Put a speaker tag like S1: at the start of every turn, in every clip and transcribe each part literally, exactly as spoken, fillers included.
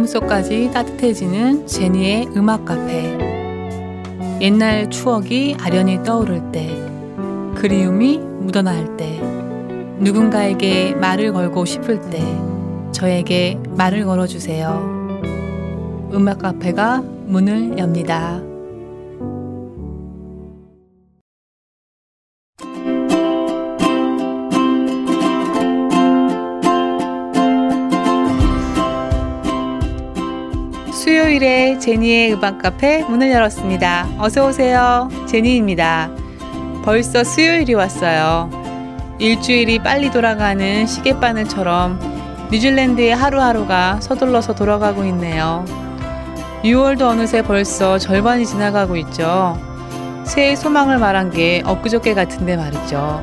S1: 마음속까지 따뜻해지는 제니의 음악 카페. 옛날 추억이 아련히 떠오를 때, 그리움이 묻어나올 때, 누군가에게 말을 걸고 싶을 때 저에게 말을 걸어주세요. 음악 카페가 문을 엽니다. 수요일에 제니의 음악 카페 문을 열었습니다. 어서 오세요. 제니입니다. 벌써 수요일이 왔어요. 일주일이 빨리 돌아가는 시계바늘처럼 뉴질랜드의 하루하루가 서둘러서 돌아가고 있네요. 유월도 어느새 벌써 절반이 지나가고 있죠. 새해 소망을 말한 게 엊그저께 같은데 말이죠.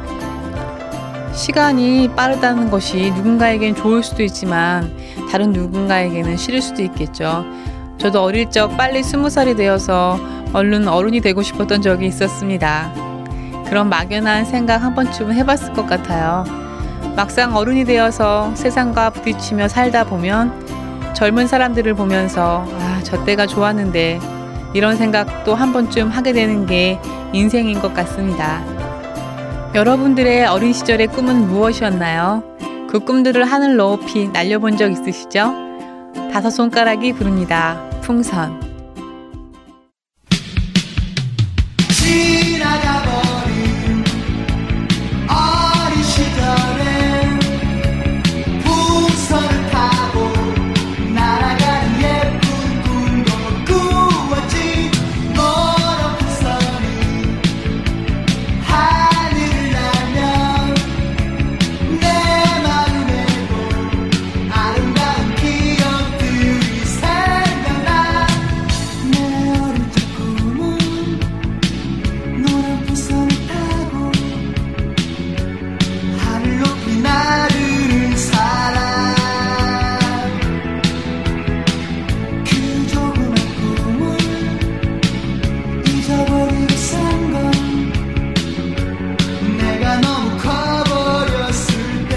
S1: 시간이 빠르다는 것이 누군가에겐 좋을 수도 있지만 다른 누군가에게는 싫을 수도 있겠죠. 저도 어릴 적 빨리 스무 살이 되어서 얼른 어른이 되고 싶었던 적이 있었습니다. 그런 막연한 생각 한 번쯤은 해봤을 것 같아요. 막상 어른이 되어서 세상과 부딪히며 살다 보면 젊은 사람들을 보면서 아, 저 때가 좋았는데 이런 생각도 한 번쯤 하게 되는 게 인생인 것 같습니다. 여러분들의 어린 시절의 꿈은 무엇이었나요? 그 꿈들을 하늘 높이 날려본 적 있으시죠? 다섯 손가락이 부릅니다. 풍선.
S2: 지나가버린 어린 시절엔 풍선을 타고 날아가는 예쁜 꿈도 꾸었지. 노란 풍선이 하늘을 날면 내 마음에도 아름다운 기억들이 생각나. 내 어릴 적 꿈은 노란 풍선을 타고 하늘 높이 나르는 사람. 그 조그만 꿈을 잊어버리고 산 건 내가 너무 커버렸을 때.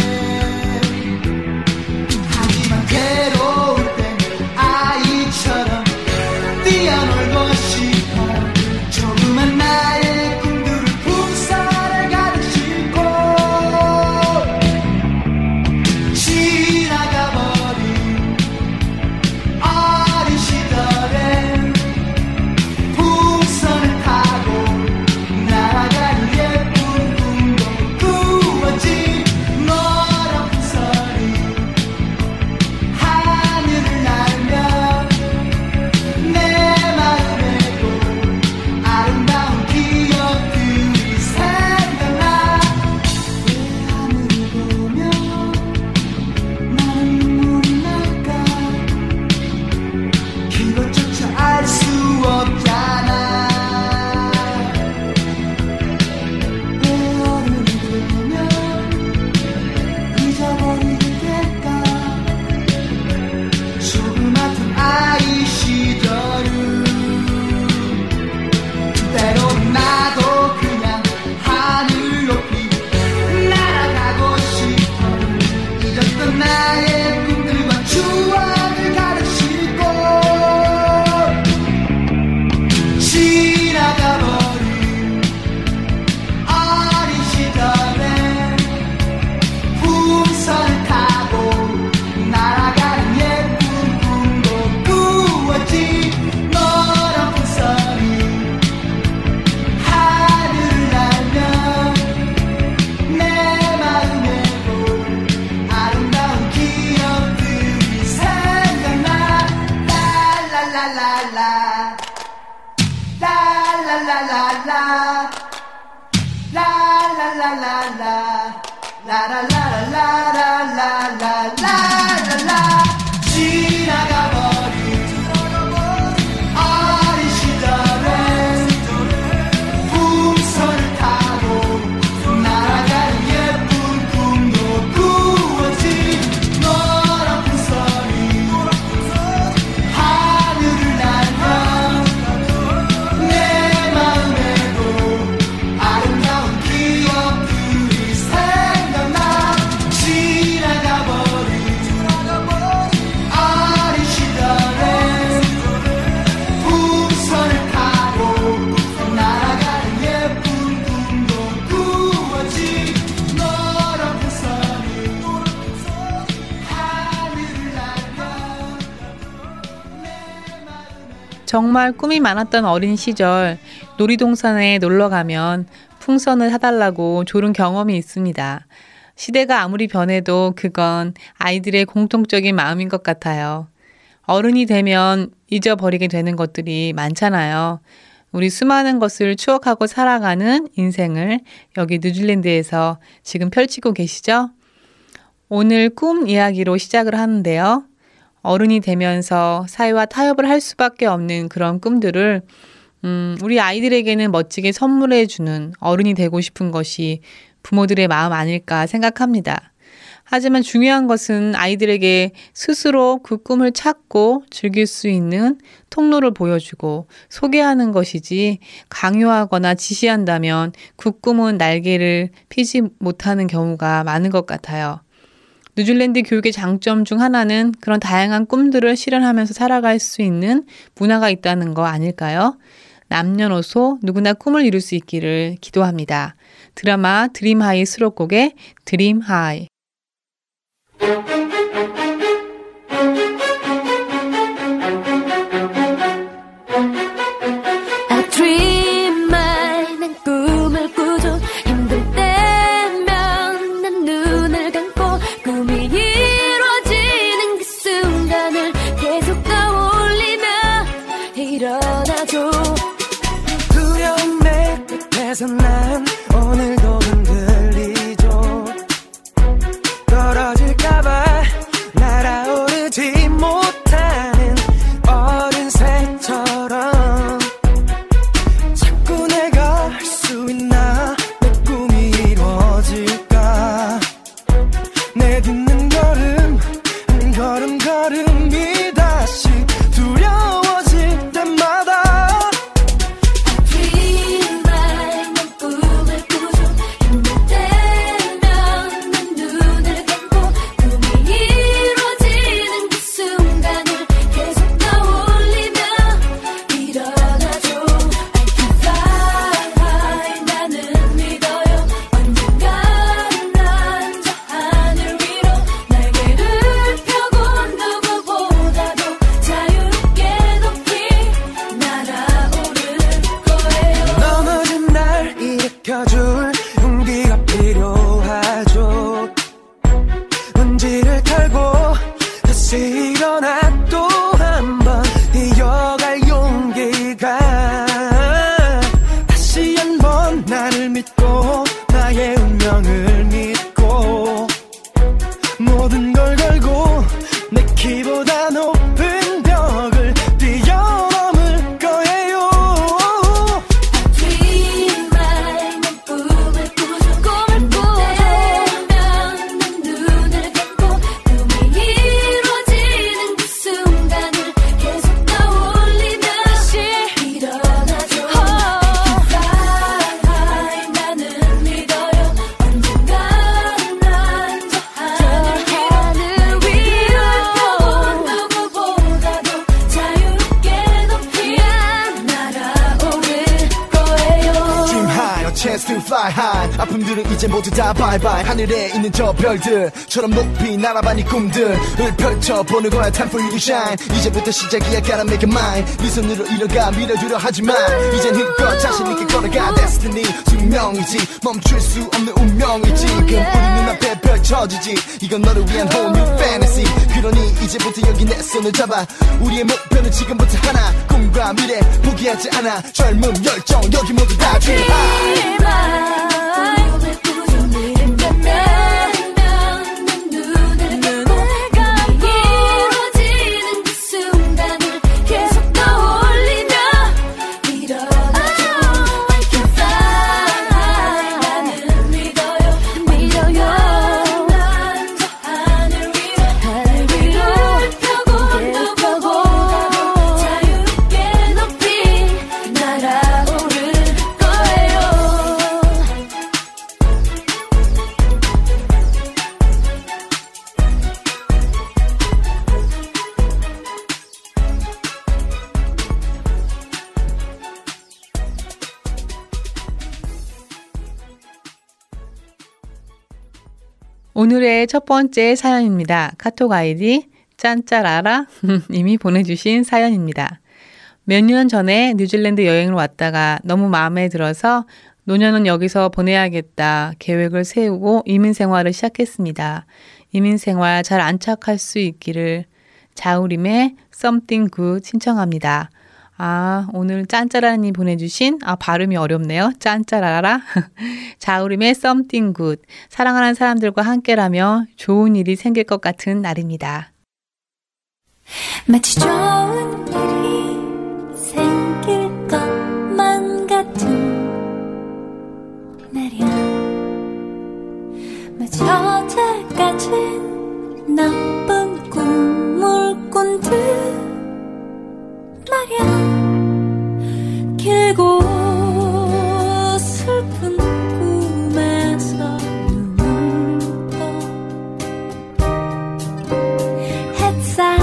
S2: 하지만 괴로울 땐 아이처럼 뛰어놀고 싶어. 조그만 나의 꿈들을 풍선에 가득 싣고 지나가버린 어린 시절엔 풍선을 타고 날아가는 예쁜 꿈도 꾸었지. 노란 풍선이 하늘을 날면 내 마음에도 아름다운 기억들이 생각나. 왜 하늘을 보며 나는 눈물이 날까? 그것조차 알 수 없잖아. 왜 어른이 되면 잊어버리게 될까? 조그맣던 아이 시절을. 때론 나도 그냥 하늘 높이 날아가고 싶어. 잊었던 나의 꿈들과 추억을 가득 싣고 지나가버린 어린 시절엔 풍선을 타고 날아가는 예쁜 꿈도 꾸었지. 노란 풍선이 하늘을 날면 내 마음에도 아름다운 기억들이 생각나. 라라라라라 라라라라라 라라라라라 라라라라라라라라라. 지나가버린 어린 시절엔 풍선을 타고 날아가는 예쁜 꿈도 꾸었지. 노란 풍선이 하늘을 날면
S1: 정말 꿈이 많았던 어린 시절 놀이동산에 놀러 가면 풍선을 사달라고 조른 경험이 있습니다. 시대가 아무리 변해도 그건 아이들의 공통적인 마음인 것 같아요. 어른이 되면 잊어버리게 되는 것들이 많잖아요. 우리 수많은 것을 추억하고 살아가는 인생을 여기 뉴질랜드에서 지금 펼치고 계시죠? 오늘 꿈 이야기로 시작을 하는데요. 어른이 되면서 사회와 타협을 할 수밖에 없는 그런 꿈들을 음, 우리 아이들에게는 멋지게 선물해주는 어른이 되고 싶은 것이 부모들의 마음 아닐까 생각합니다. 하지만 중요한 것은 아이들에게 스스로 그 꿈을 찾고 즐길 수 있는 통로를 보여주고 소개하는 것이지 강요하거나 지시한다면 그 꿈은 날개를 피지 못하는 경우가 많은 것 같아요. 뉴질랜드 교육의 장점 중 하나는 그런 다양한 꿈들을 실현하면서 살아갈 수 있는 문화가 있다는 거 아닐까요? 남녀노소 누구나 꿈을 이룰 수 있기를 기도합니다. 드라마 드림하이 수록곡의 드림하이.
S3: I dream my 난 꿈을 꾸죠. 힘들 때면 난 눈을 감고 꿈이 이루어지는 그 순간을 계속 떠올리며 일어나죠.
S4: 두려운 내 끝에서 난 오늘도 흔들리죠. 떨어질까봐 날아오르지 못하는 어린 새처럼 자꾸 내가 할 수 있나 내 꿈이 이루어질까 내딛는 걸음 한 걸음 걸음이 다시 두려워질 때마다 아픔들은 이제 모두 다 바이바이 하늘에 있는 저 별들처럼 높이 날아봐 네 꿈들을 펼쳐보는 거야. Time for you to shine. 이제부터 시작이야. Gotta make it mine. 네 손으로 이뤄가 밀어주려 하지만 이젠 힘껏 자신있게 걸어가. Destiny 숙명이지 멈출 수 없는 운명이지. 그럼 우리 눈앞에 펼쳐지지. 이건 너를 위한 whole new fantasy. 그러니 이제부터 여기 내 손을 잡아. 우리의 목표는 지금부터 하나. 꿈과 미래 포기하지 않아. 젊음 열정 여기 모두 다 dream high.
S1: 오늘의 첫 번째 사연입니다. 카톡 아이디 짠짜라라 님이 보내주신 사연입니다. 몇 년 전에 뉴질랜드 여행을 왔다가 너무 마음에 들어서 노년은 여기서 보내야겠다 계획을 세우고 이민 생활을 시작했습니다. 이민 생활 잘 안착할 수 있기를 자우림의 Something Good 신청합니다. 아, 오늘 짠짜라니 보내주신, 아, 발음이 어렵네요. 짠짜라라. 자우림의 Something Good. 사랑하는 사람들과 함께라면 좋은 일이 생길 것 같은 날입니다.
S3: 마치 좋은 일이 생길 것만 같은 날이야. 마치 어제까진 나쁜 꿈을 꾼 듯 말이야. 길고 슬픈 꿈에서 눈을 떠 햇살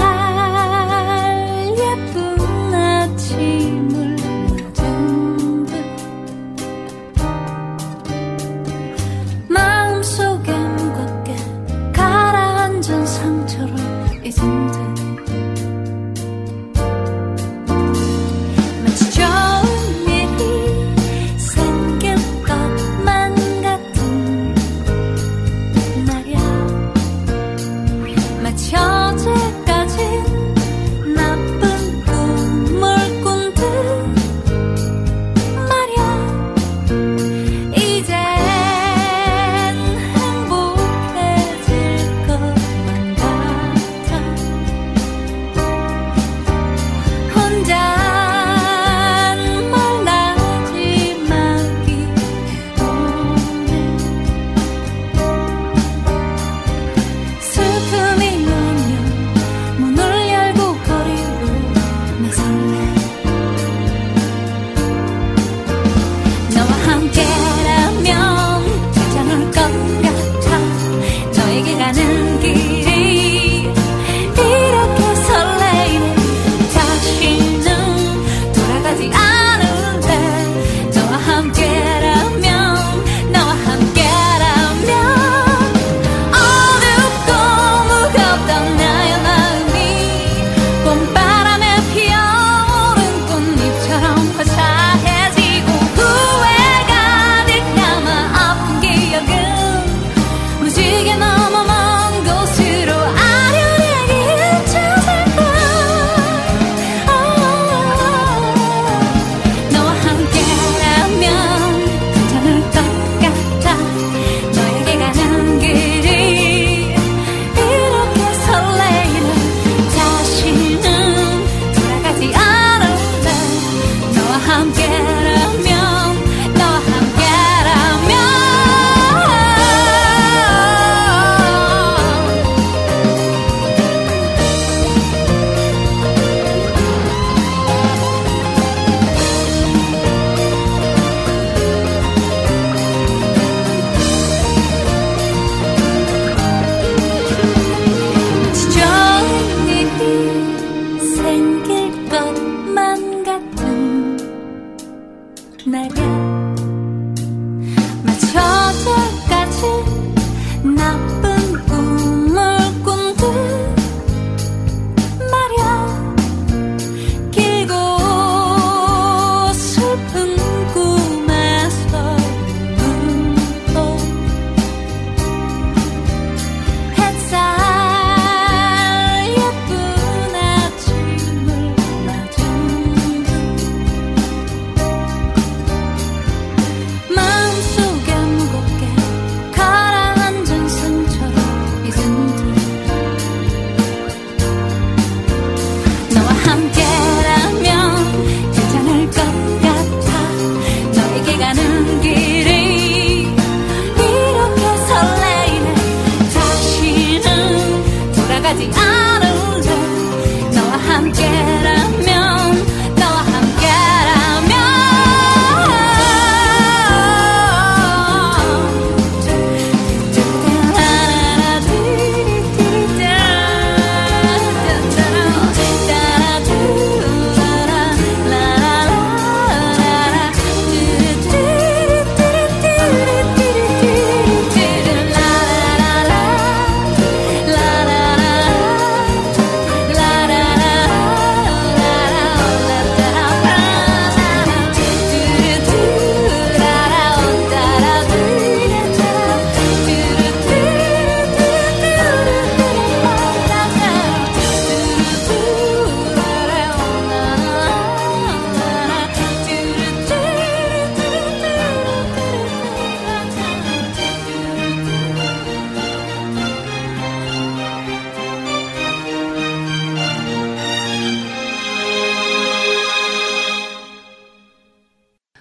S3: 예쁜 아침을 맞은 듯 마음속에 무겁게 가라앉은 상처를 잊은 듯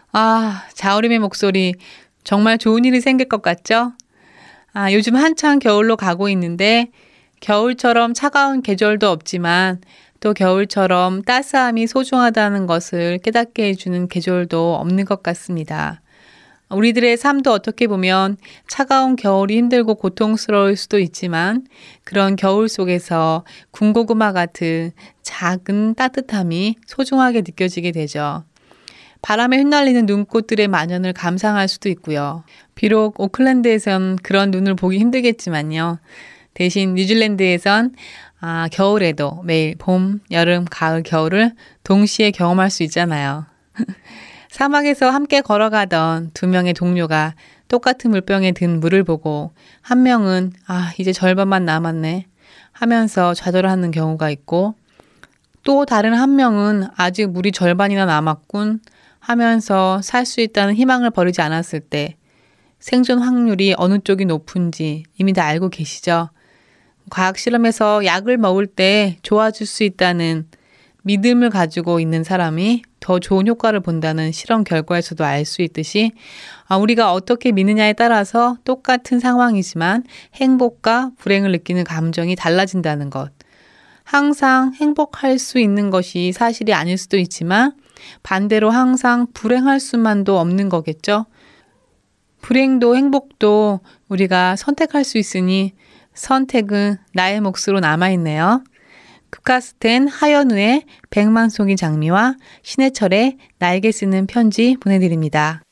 S1: 아, 자우림의 목소리 정말 좋은 일이 생길 것 같죠? 아, 요즘 한창 겨울로 가고 있는데 겨울처럼 차가운 계절도 없지만 또 겨울처럼 따스함이 소중하다는 것을 깨닫게 해주는 계절도 없는 것 같습니다. 우리들의 삶도 어떻게 보면 차가운 겨울이 힘들고 고통스러울 수도 있지만 그런 겨울 속에서 군고구마 같은 작은 따뜻함이 소중하게 느껴지게 되죠. 바람에 흩날리는 눈꽃들의 만연을 감상할 수도 있고요. 비록 오클랜드에선 그런 눈을 보기 힘들겠지만요. 대신 뉴질랜드에선 아, 겨울에도 매일 봄, 여름, 가을, 겨울을 동시에 경험할 수 있잖아요. 사막에서 함께 걸어가던 두 명의 동료가 똑같은 물병에 든 물을 보고 한 명은 아, 이제 절반만 남았네 하면서 좌절하는 경우가 있고 또 다른 한 명은 아직 물이 절반이나 남았군 하면서 살 수 있다는 희망을 버리지 않았을 때 생존 확률이 어느 쪽이 높은지 이미 다 알고 계시죠? 과학 실험에서 약을 먹을 때 좋아질 수 있다는 믿음을 가지고 있는 사람이 더 좋은 효과를 본다는 실험 결과에서도 알 수 있듯이 우리가 어떻게 믿느냐에 따라서 똑같은 상황이지만 행복과 불행을 느끼는 감정이 달라진다는 것. 항상 행복할 수 있는 것이 사실이 아닐 수도 있지만 반대로 항상 불행할 수만도 없는 거겠죠. 불행도 행복도 우리가 선택할 수 있으니 선택은 나의 몫으로 남아있네요. 국카스텐 하연우의 백만송이 장미와 신해철의 나에게 쓰는 편지 보내드립니다.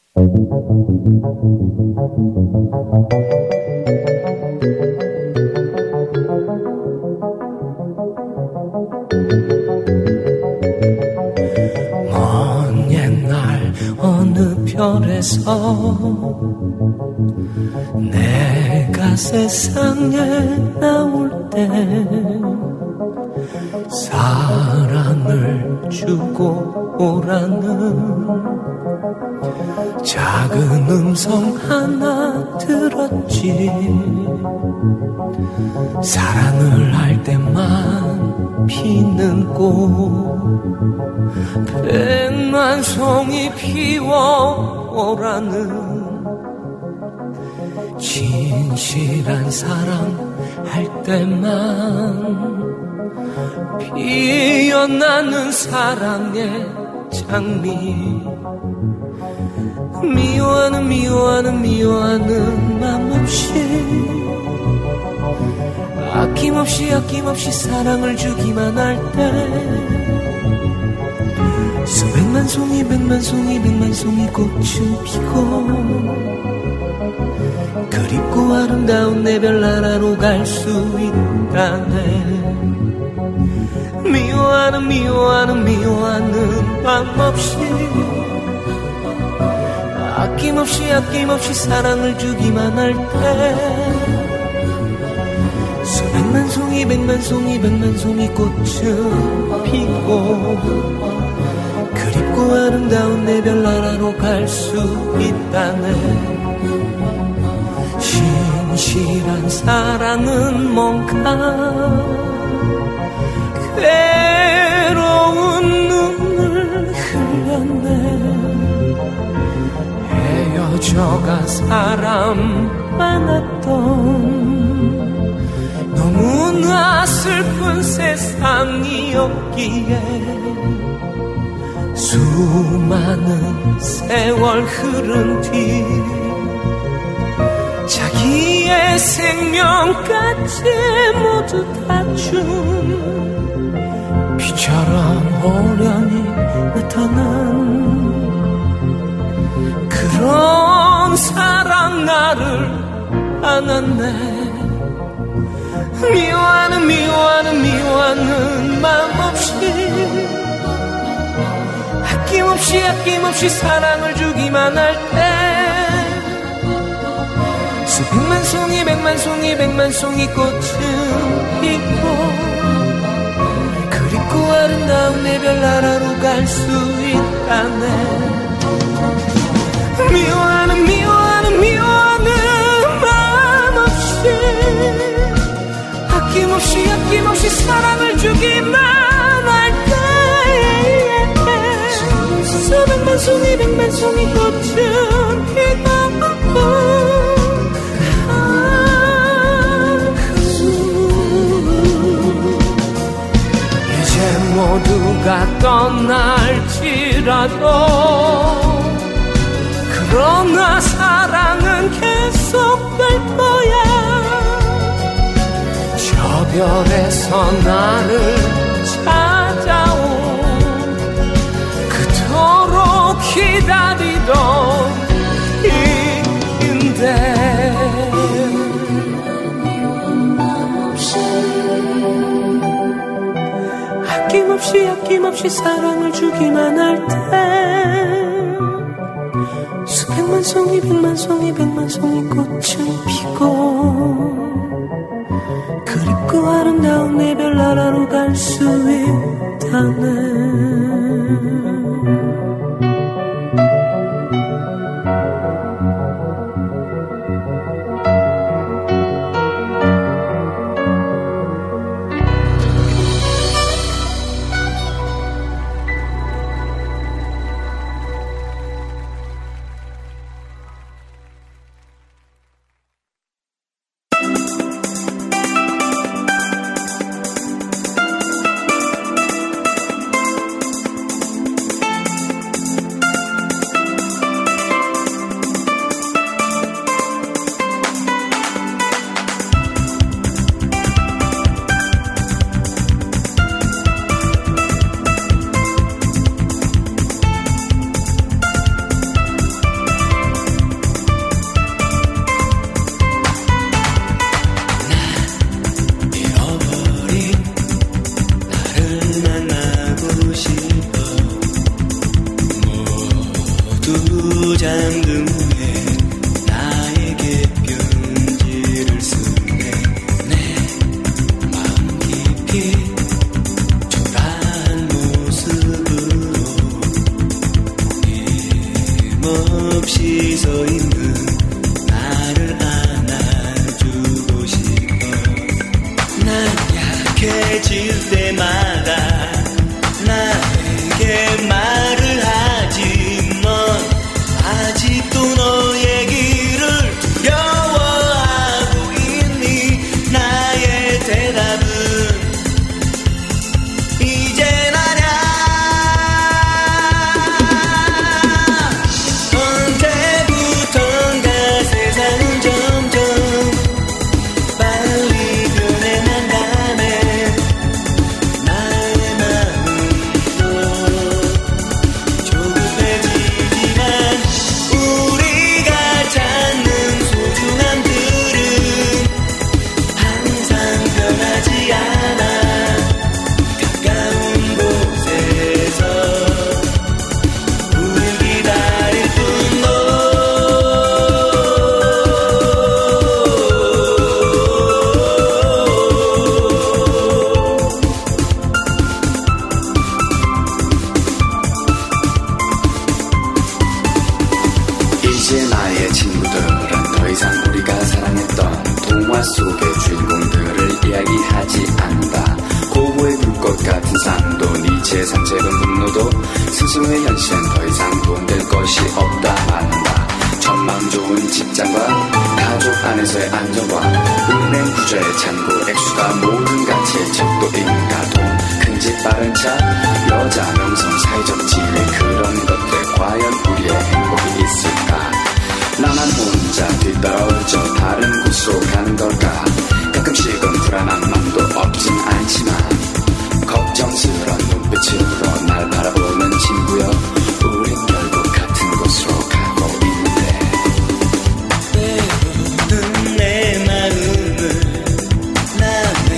S5: 먼 옛날 어느 별에서 내가 세상에 나올 때 사랑을 주고 오라는 작은 음성 하나 들었지. 사랑을 할 때만 피는 꽃 백만 송이 피워오라는 진실한 사랑 할 때만 피어나는 사랑의 장미. 미워하는 미워하는 미워하는 맘 없이 아낌없이 아낌없이 사랑을 주기만 할 때 수백만 송이 백만 송이 백만 송이 꽃은 피고 그립고 아름다운 내 별나라로 갈 수 있다네. 미워하는 미워하는 미워하는 맘 없이 아낌없이 아낌없이 사랑을 주기만 할 때 수백만 송이 백만 송이 백만 송이 꽃은 피고 그립고 아름다운 내 별나라로 갈 수 있다네. 진실한 사랑은 뭔가 괴로운 눈물 흘렸네. 헤어져가 사람 많았던 너무나 슬픈 세상이었기에 수많은 세월 흐른 뒤 자기의 생명까지 모두 다 준 비처럼 호련히 나타난 그런 사랑 나를 안았네. 미워하는 미워하는 미워하는 맘 없이 아낌없이 아낌없이 사랑을 주기만 할 때 수백만 송이 백만 송이 백만 송이 꽃은 피고 그립고 아름다운 내 별나라로 갈 수 있다네. 미워하는 미워하는 미워하는 맘 없이 아낌없이 아낌없이 사랑을 주기만 할 때 수백만 백만송이 백만송이 꽃은 피고 이제 모두가 떠날지라도 그러나 사랑은 계속될 거야. 저 별에서 나를 찾아온 그토록 기다리던 이인데 아낌없이 아낌없이 사랑을 주기만 할 때 수백만 송이 백만 송이 백만 송이 꽃은 피고 그립고 아름다운 내 별나라로 갈 수 있다네.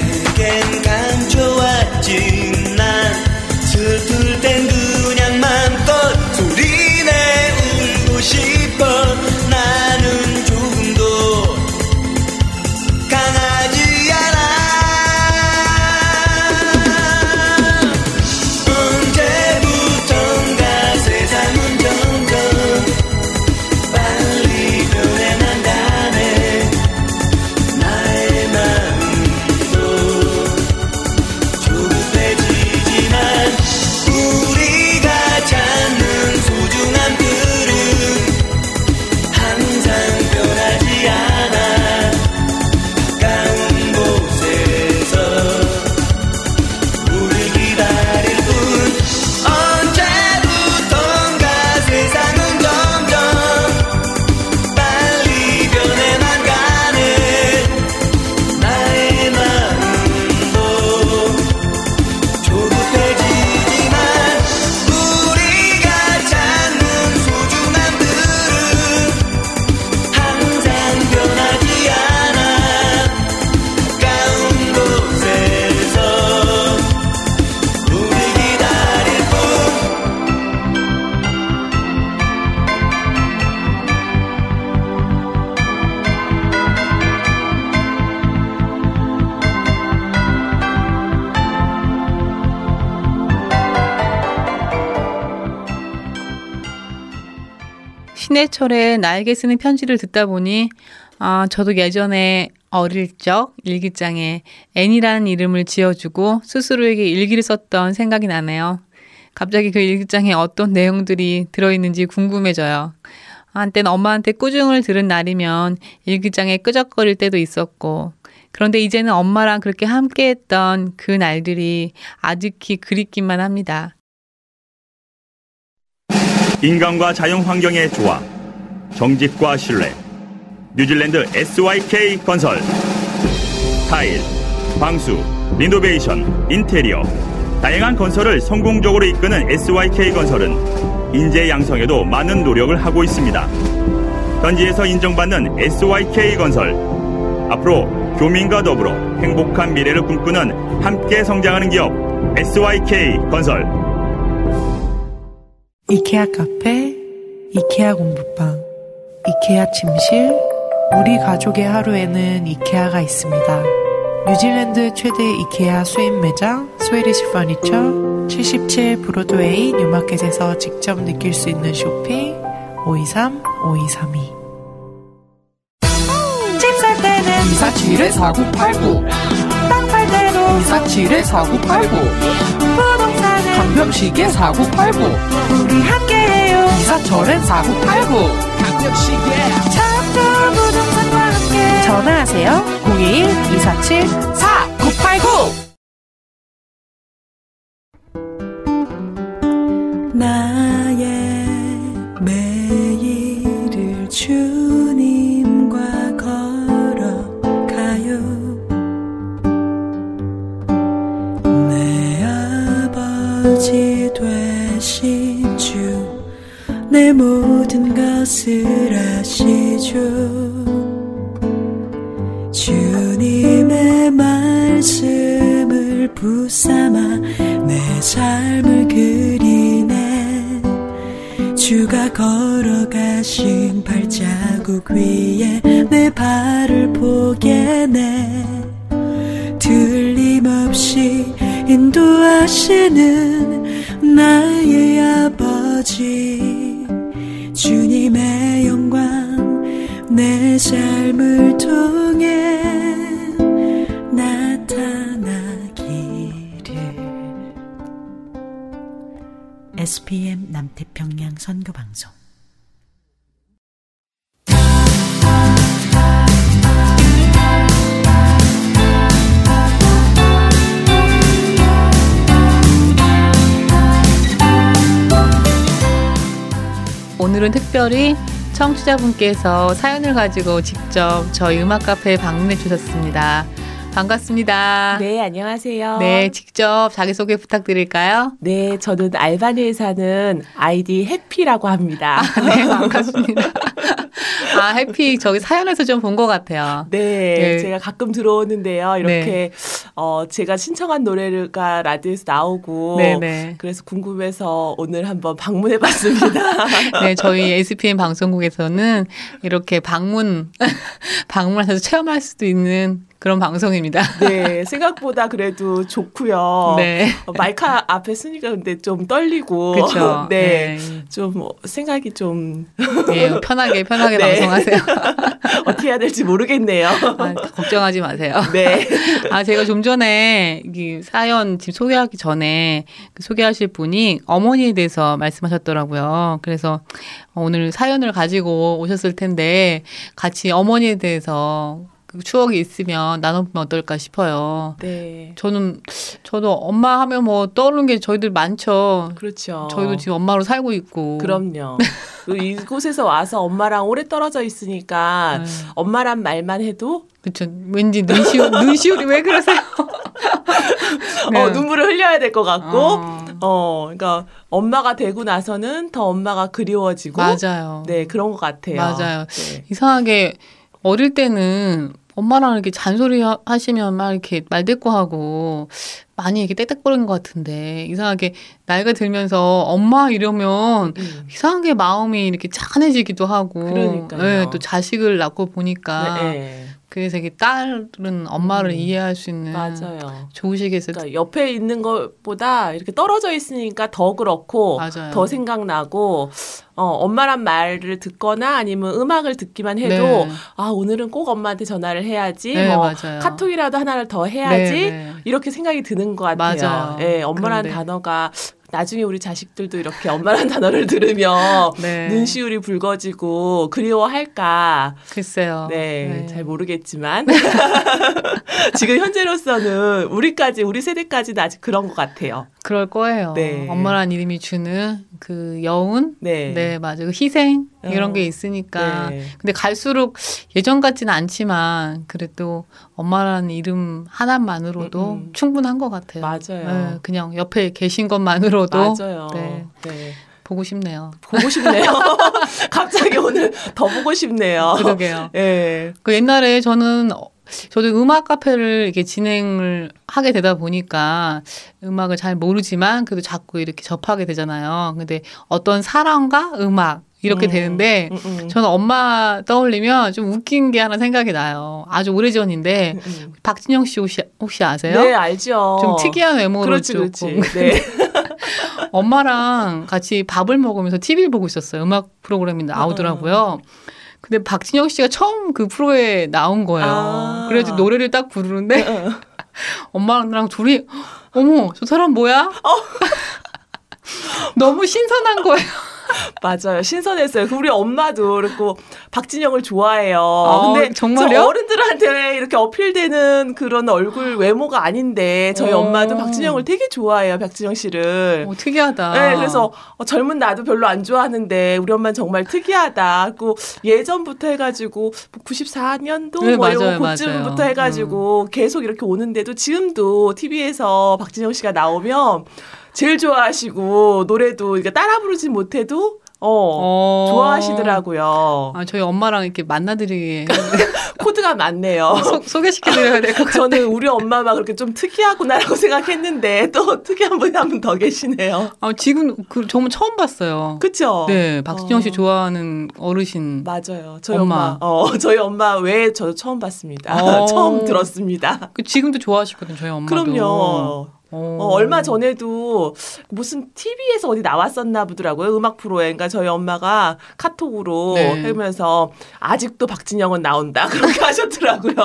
S5: 난 슬플 땐 그냥 맘
S1: 신해철의 나에게 쓰는 편지를 듣다 보니 아, 저도 예전에 어릴 적 일기장에 앤이라는 이름을 지어주고 스스로에게 일기를 썼던 생각이 나네요. 갑자기 그 일기장에 어떤 내용들이 들어있는지 궁금해져요. 한때는 엄마한테 꾸중을 들은 날이면 일기장에 끄적거릴 때도 있었고, 그런데 이제는 엄마랑 그렇게 함께했던 그 날들이 아득히 그립기만 합니다.
S6: 인간과 자연 환경의 조화, 정직과 신뢰. 뉴질랜드 에스와이케이 건설. 타일, 방수, 리노베이션, 인테리어. 다양한 건설을 성공적으로 이끄는 에스와이케이 건설은 인재 양성에도 많은 노력을 하고 있습니다. 현지에서 인정받는 에스와이케이 건설. 앞으로 교민과 더불어 행복한 미래를 꿈꾸는 함께 성장하는 기업 에스와이케이 건설.
S7: 이케아 카페, 이케아 공부방, 이케아 침실. 우리 가족의 하루에는 이케아가 있습니다. 뉴질랜드 최대 이케아 수입 매장 스웨디시 퍼니처 칠십칠 브로드웨이 뉴마켓에서 직접 느낄 수 있는 쇼핑 오이삼 오이삼이. 집 살 때는
S8: 이사칠 사구팔구,
S7: 땅 팔 때도
S8: 이사칠 사구팔구,
S7: 부동산은
S8: 강병식의 사구팔구,
S7: 우리 함께해요.
S8: 이사철엔 사구팔구. 강병식의
S7: 참 좋은 부동산과 함께 전화하세요. 공이일 이사칠
S8: 사구팔구.
S3: 나의 매일을 주님과 걸어가요. 내 아버지 되신 주 내 모든 것을 아시죠. 주님의 말씀을 붙삼아 내 삶을 그리네. 주가 걸어가신 발자국 위에 내 발을 포개네. 틀림없이 인도하시는 나의 아버지. 주님의 영광 내 삶을 통해 나타나기를. 에스피엠 남태평양 선교방송.
S1: 오늘은 특별히 청취자분께서 사연을 가지고 직접 저희 음악 카페에 방문해 주셨습니다. 반갑습니다.
S9: 네, 안녕하세요.
S1: 네, 직접 자기소개 부탁드릴까요?
S9: 네, 저는 알바니에 사는 아이디 해피라고 합니다.
S1: 아, 네, 반갑습니다. 아, 해피 저기 사연에서 좀 본 것 같아요.
S9: 네,
S1: 네,
S9: 제가 가끔 들어오는데요. 이렇게
S1: 네.
S9: 어, 제가 신청한 노래가 라디오에서 나오고
S1: 네, 네.
S9: 그래서 궁금해서 오늘 한번 방문해봤습니다.
S1: 네, 저희 에스피엠 방송국에서는 이렇게 방문 방문하셔서 체험할 수도 있는 그런 방송입니다.
S9: 네, 생각보다 그래도 좋고요.
S1: 네.
S9: 어, 마이크 앞에 쓰니까 근데 좀 떨리고.
S1: 그렇죠.
S9: 네,
S1: 네.
S9: 좀 생각이 좀.
S1: 네, 편하게 편하게
S9: 네.
S1: 방송하세요.
S9: 어떻게 해야 될지 모르겠네요.
S1: 아, 걱정하지 마세요.
S9: 네.
S1: 아, 제가 좀 전에 이 사연 지금 소개하기 전에 그 소개하실 분이 어머니에 대해서 말씀하셨더라고요. 그래서 오늘 사연을 가지고 오셨을 텐데 같이 어머니에 대해서 추억이 있으면 나눠보면 어떨까 싶어요.
S9: 네.
S1: 저는, 저도 엄마 하면 뭐 떠오르는 게 저희들 많죠.
S9: 그렇죠.
S1: 저희도 지금 엄마로 살고 있고.
S9: 그럼요. 이곳에서 와서 엄마랑 오래 떨어져 있으니까
S1: 네.
S9: 엄마란 말만 해도
S1: 그렇죠. 왠지 눈시울, 눈시울이 왜 그러세요? 네.
S9: 어, 눈물을 흘려야 될 것 같고,
S1: 어.
S9: 어, 그러니까 엄마가 되고 나서는 더 엄마가 그리워지고,
S1: 맞아요.
S9: 네, 그런 것 같아요.
S1: 맞아요.
S9: 네.
S1: 이상하게 어릴 때는 엄마랑 이렇게 잔소리 하- 하시면 막 이렇게 말대꾸하고 많이 이렇게 떼떼거리는 것 같은데 이상하게 나이가 들면서 엄마 이러면
S9: 음.
S1: 이상하게 마음이 이렇게 짠해지기도 하고
S9: 그러니까요.
S1: 네, 또 자식을 낳고 보니까
S9: 네, 네.
S1: 그래서 이게 딸은 엄마를
S9: 음.
S1: 이해할 수 있는
S9: 맞아요.
S1: 좋으시겠어요.
S9: 그러니까 옆에 있는 것보다 이렇게 떨어져 있으니까 더 그렇고
S1: 맞아요.
S9: 더 생각나고 어, 엄마란 말을 듣거나 아니면 음악을 듣기만 해도
S1: 네.
S9: 아 오늘은 꼭 엄마한테 전화를 해야지
S1: 네,
S9: 뭐
S1: 맞아요.
S9: 카톡이라도 하나를 더 해야지
S1: 네, 네.
S9: 이렇게 생각이 드는 것 같아요.
S1: 맞아요.
S9: 예, 엄마란
S1: 그런데.
S9: 단어가 나중에 우리 자식들도 이렇게 엄마란 단어를 들으면
S1: 네.
S9: 눈시울이 붉어지고 그리워할까.
S1: 글쎄요.
S9: 네, 잘 모르겠지만 지금 현재로서는 우리까지 우리 세대까지는 아직 그런 것 같아요.
S1: 그럴 거예요.
S9: 네.
S1: 엄마란 이름이 주는 그 여운,
S9: 네,
S1: 네 맞아요. 그 희생 이런
S9: 어.
S1: 게 있으니까.
S9: 네.
S1: 근데 갈수록 예전 같지는 않지만 그래도 엄마라는 이름 하나만으로도
S9: 음, 음.
S1: 충분한 것 같아요.
S9: 맞아요.
S1: 네, 그냥 옆에 계신 것만으로도
S9: 맞아요.
S1: 네,
S9: 네.
S1: 보고 싶네요.
S9: 보고 싶네요. 갑자기 오늘 더 보고 싶네요.
S1: 그러게요.
S9: 예.
S1: 그 옛날에 저는 어, 저도 음악 카페를 이렇게 진행을 하게 되다 보니까 음악을 잘 모르지만 그래도 자꾸 이렇게 접하게 되잖아요. 근데 어떤 사랑과 음악 이렇게
S9: 음,
S1: 되는데
S9: 음, 음.
S1: 저는 엄마 떠올리면 좀 웃긴 게 하나 생각이 나요. 아주 오래전인데
S9: 음, 음.
S1: 박진영 씨 혹시, 혹시 아세요?
S9: 네, 알죠.
S1: 좀 특이한 외모로
S9: 그렇지,
S1: 조금.
S9: 그렇지. 네.
S1: 엄마랑 같이 밥을 먹으면서 티비를 보고 있었어요. 음악 프로그램이 나오더라고요. 근데 박진영 씨가 처음 그 프로에 나온 거예요.
S9: 아.
S1: 그래서 노래를 딱 부르는데 엄마랑 나랑 둘이 어머 저 사람 뭐야? 너무 신선한 거예요.
S9: 맞아요. 신선했어요. 그 우리 엄마도 그렇고 박진영을 좋아해요.
S1: 아,
S9: 근데
S1: 정말요?
S9: 저 어른들한테 이렇게 어필되는 그런 얼굴 외모가 아닌데 저희
S1: 어.
S9: 엄마도 박진영을 되게 좋아해요. 박진영 씨를.
S1: 어, 특이하다.
S9: 네, 그래서 어, 젊은 나도 별로 안 좋아하는데 우리 엄마는 정말 특이하다. 그 예전부터 해가지고 구십사 년도
S1: 네,
S9: 뭐
S1: 맞아요,
S9: 이런 그쯤부터
S1: 맞아요.
S9: 해가지고 계속 이렇게 오는데도 지금도 티비에서 박진영 씨가 나오면 제일 좋아하시고 노래도 이게 따라 부르지 못해도 어,
S1: 어.
S9: 좋아하시더라고요.
S1: 아, 저희 엄마랑 이렇게 만나드리기
S9: 코드가 많네요.
S1: 소, 소개시켜드려야 될 것 같아요.
S9: 저는 우리 엄마가 그렇게 좀 특이하구나라고 생각했는데 또 특이한 분이 한 분 더 계시네요.
S1: 아, 지금 그 정말 처음 봤어요.
S9: 그렇죠?
S1: 네, 박진영 씨
S9: 어.
S1: 좋아하는 어르신.
S9: 맞아요. 저희
S1: 엄마.
S9: 엄마. 어, 저희 엄마 외에 저도 처음 봤습니다.
S1: 어.
S9: 처음 들었습니다.
S1: 그 지금도 좋아하시거든요, 저희 엄마도.
S9: 그럼요.
S1: 어.
S9: 어, 얼마 전에도 무슨 티비에서 어디 나왔었나 보더라고요. 음악 프로에. 그러니까 저희 엄마가 카톡으로
S1: 네.
S9: 하면서 아직도 박진영은 나온다. 그렇게 하셨더라고요.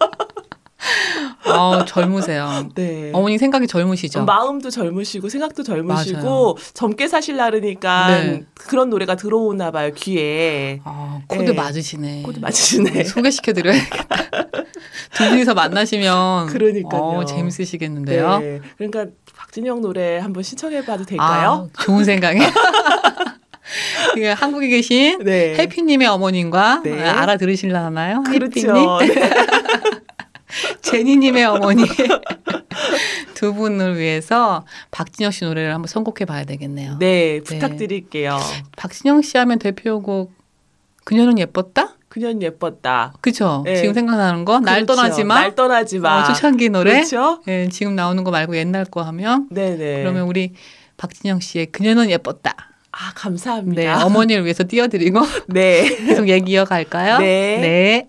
S1: 아, 젊으세요.
S9: 네.
S1: 어머니 생각이 젊으시죠?
S9: 마음도 젊으시고 생각도 젊으시고
S1: 맞아요.
S9: 젊게 사실라 그러니까
S1: 네.
S9: 그런 노래가 들어오나 봐요. 귀에.
S1: 아, 코드
S9: 네.
S1: 맞으시네.
S9: 코드 맞으시네.
S1: 소개시켜드려야겠다. 두 분이서 만나시면
S9: 그러니까요.
S1: 어, 재밌으시겠는데요.
S9: 네. 그러니까 박진영 노래 한번 신청해봐도 될까요?
S1: 아, 좋은 생각이에요. 이게 한국에 계신
S9: 네.
S1: 해피님의 어머님과
S9: 네.
S1: 알아 들으실라나요?
S9: 그렇죠.
S1: 해피님?
S9: 네.
S1: 제니님의 어머니 두 분을 위해서 박진영 씨 노래를 한번 선곡해 봐야 되겠네요.
S9: 네, 부탁드릴게요.
S1: 박진영 씨 하면 대표곡 그녀는 예뻤다?
S9: 그녀는 예뻤다.
S1: 그죠?
S9: 네.
S1: 지금 생각나는 거? 날
S9: 그렇죠.
S1: 떠나지 마?
S9: 날 떠나지 마.
S1: 어, 초창기 노래?
S9: 그렇죠?
S1: 네, 지금 나오는 거 말고 옛날 거 하면?
S9: 네네.
S1: 그러면 우리 박진영 씨의 그녀는 예뻤다.
S9: 아, 감사합니다.
S1: 네, 어머니를 위해서 띄워드리고
S9: 네.
S1: 계속 얘기 이어갈까요?
S9: 네.
S1: 네.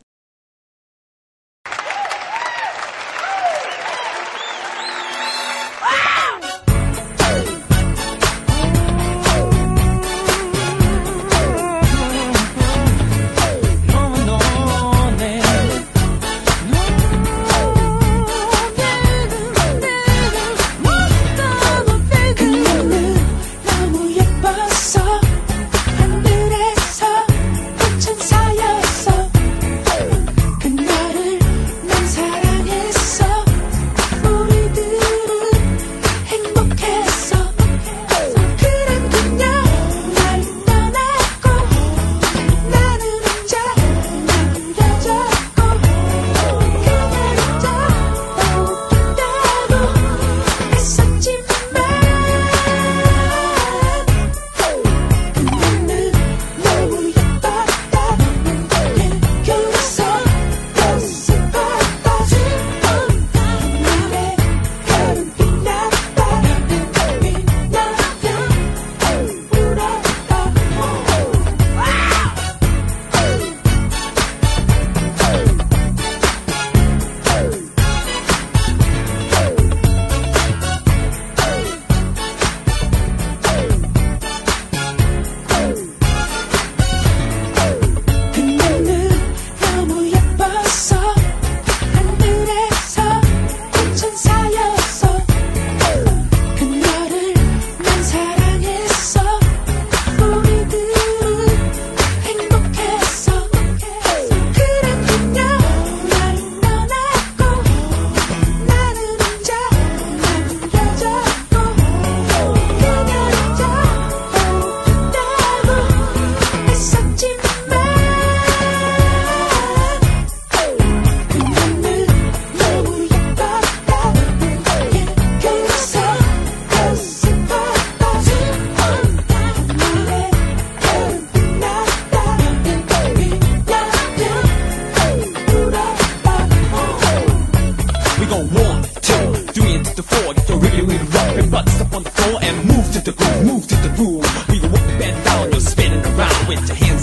S3: 그녀는 너무 예뻤어 하늘에서 꽃은 사였어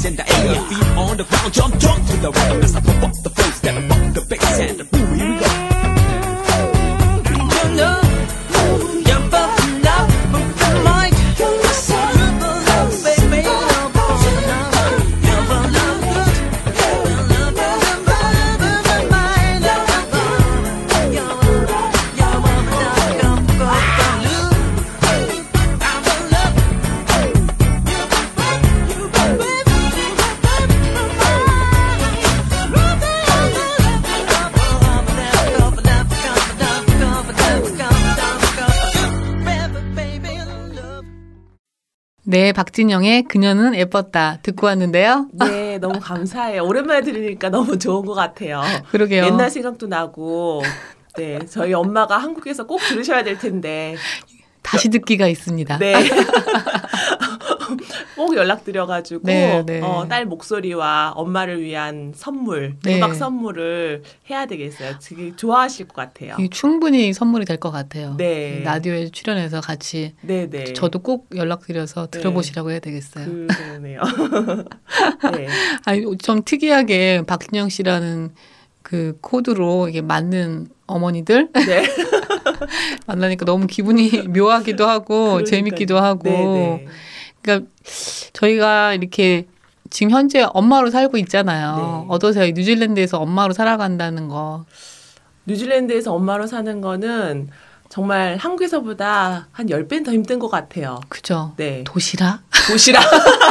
S5: hands in the air, feet on the ground, jump, jump to the rhythm as I pump up the bass, then I pump the bass and the boom, here we go. You know, you're bumping up with the mic.
S1: 네, 박진영의 그녀는 예뻤다 듣고 왔는데요.
S9: 네, 너무 감사해요. 오랜만에 들으니까 너무 좋은 것 같아요.
S1: 그러게요.
S9: 옛날 생각도 나고, 네, 저희 엄마가 한국에서 꼭 들으셔야 될 텐데.
S1: 다시 듣기가 있습니다.
S9: 네. 꼭 연락드려가지고
S1: 네, 네.
S9: 어, 딸 목소리와 엄마를 위한 선물,
S1: 네.
S9: 음악 선물을 해야 되겠어요. 되게 좋아하실 것 같아요.
S1: 충분히 선물이 될 것 같아요.
S9: 네.
S1: 라디오에 출연해서 같이
S9: 네, 네.
S1: 저도 꼭 연락드려서 들어보시라고 해야 되겠어요.
S9: 그러네요. 네.
S1: 아니, 좀 특이하게 박진영 씨라는 그 코드로 이게 맞는 어머니들
S9: 네.
S1: 만나니까 너무 기분이 묘하기도 하고
S9: 그러니까요.
S1: 재밌기도 하고.
S9: 네, 네.
S1: 그러니까 저희가 이렇게 지금 현재 엄마로 살고 있잖아요.
S9: 네.
S1: 어떠세요? 뉴질랜드에서 엄마로 살아간다는 거.
S9: 뉴질랜드에서 엄마로 사는 거는 정말 한국에서보다 한 열 배는 더 힘든 것 같아요.
S1: 그죠?
S9: 네.
S1: 도시락?
S9: 도시락.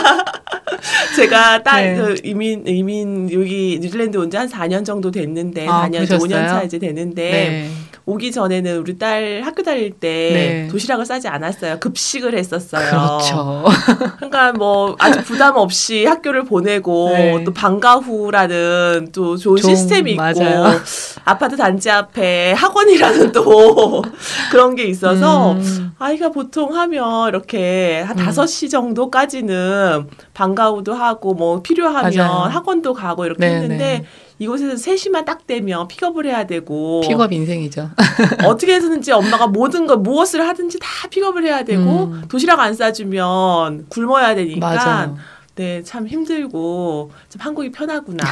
S9: 제가 딸
S1: 네.
S9: 그 이민 이민 여기 뉴질랜드 온 지 한 사 년 정도 됐는데
S1: 아,
S9: 사 년
S1: 그러셨어요?
S9: 오 년 차 이제 되는데
S1: 네.
S9: 오기 전에는 우리 딸 학교 다닐 때
S1: 네.
S9: 도시락을 싸지 않았어요. 급식을 했었어요.
S1: 그렇죠.
S9: 그러니까 뭐 아주 부담 없이 학교를 보내고
S1: 네.
S9: 또 방과 후라는 또 좋은
S1: 좀,
S9: 시스템이 있고
S1: 맞아요.
S9: 아파트 단지 앞에 학원이라는 또 그런 게 있어서
S1: 음.
S9: 아이가 보통 하면 이렇게 한 다섯 시 정도까지는 방과 후도 하고 뭐 필요하면
S1: 맞아요.
S9: 학원도 가고 이렇게
S1: 네,
S9: 했는데
S1: 네.
S9: 이곳에서 세 시만 딱 되면 픽업을 해야 되고
S1: 픽업 인생이죠.
S9: 어떻게 해서든지 엄마가 모든 걸 무엇을 하든지 다 픽업을 해야 되고
S1: 음.
S9: 도시락 안 싸주면 굶어야 되니까
S1: 맞아요.
S9: 네, 참 힘들고 참 한국이 편하구나.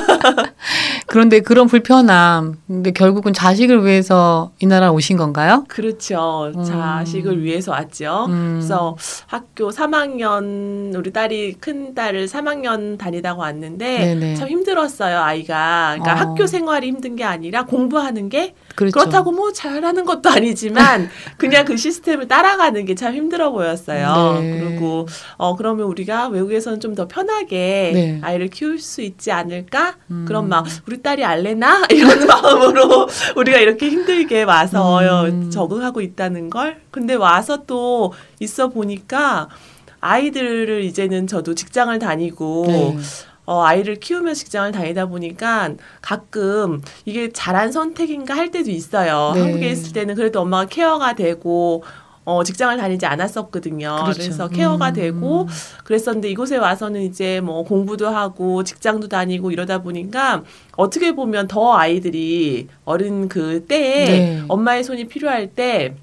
S1: 그런데 그런 불편함, 근데 결국은 자식을 위해서 이 나라 오신 건가요?
S9: 그렇죠.
S1: 음.
S9: 자식을 위해서 왔죠.
S1: 음.
S9: 그래서 학교 삼 학년 우리 딸이 큰 딸을 삼 학년 다니다가 왔는데
S1: 네네.
S9: 참 힘들었어요. 아이가. 그러니까
S1: 어.
S9: 학교 생활이 힘든 게 아니라 공부하는 게
S1: 그렇죠.
S9: 그렇다고 뭐 잘하는 것도 아니지만 그냥 그 시스템을 따라가는 게 참 힘들어 보였어요.
S1: 네.
S9: 그리고 어 그러면 우리가 외국에서는 좀 더 편하게
S1: 네.
S9: 아이를 키울 수 있지 않을까?
S1: 음.
S9: 그런 막 우리 딸이 알래나 이런 마음으로 우리가 이렇게 힘들게 와서
S1: 음.
S9: 적응하고 있다는 걸. 근데 와서 또 있어 보니까 아이들을 이제는 저도 직장을 다니고
S1: 네.
S9: 어, 아이를 키우면서 직장을 다니다 보니까 가끔 이게 잘한 선택인가 할 때도 있어요.
S1: 네.
S9: 한국에 있을 때는 그래도 엄마가 케어가 되고 어, 직장을 다니지 않았었거든요.
S1: 그렇죠.
S9: 그래서 케어가
S1: 음.
S9: 되고 그랬었는데 이곳에 와서는 이제 뭐 공부도 하고 직장도 다니고 이러다 보니까 어떻게 보면 더 아이들이 어린 그 때에
S1: 네.
S9: 엄마의 손이 필요할 때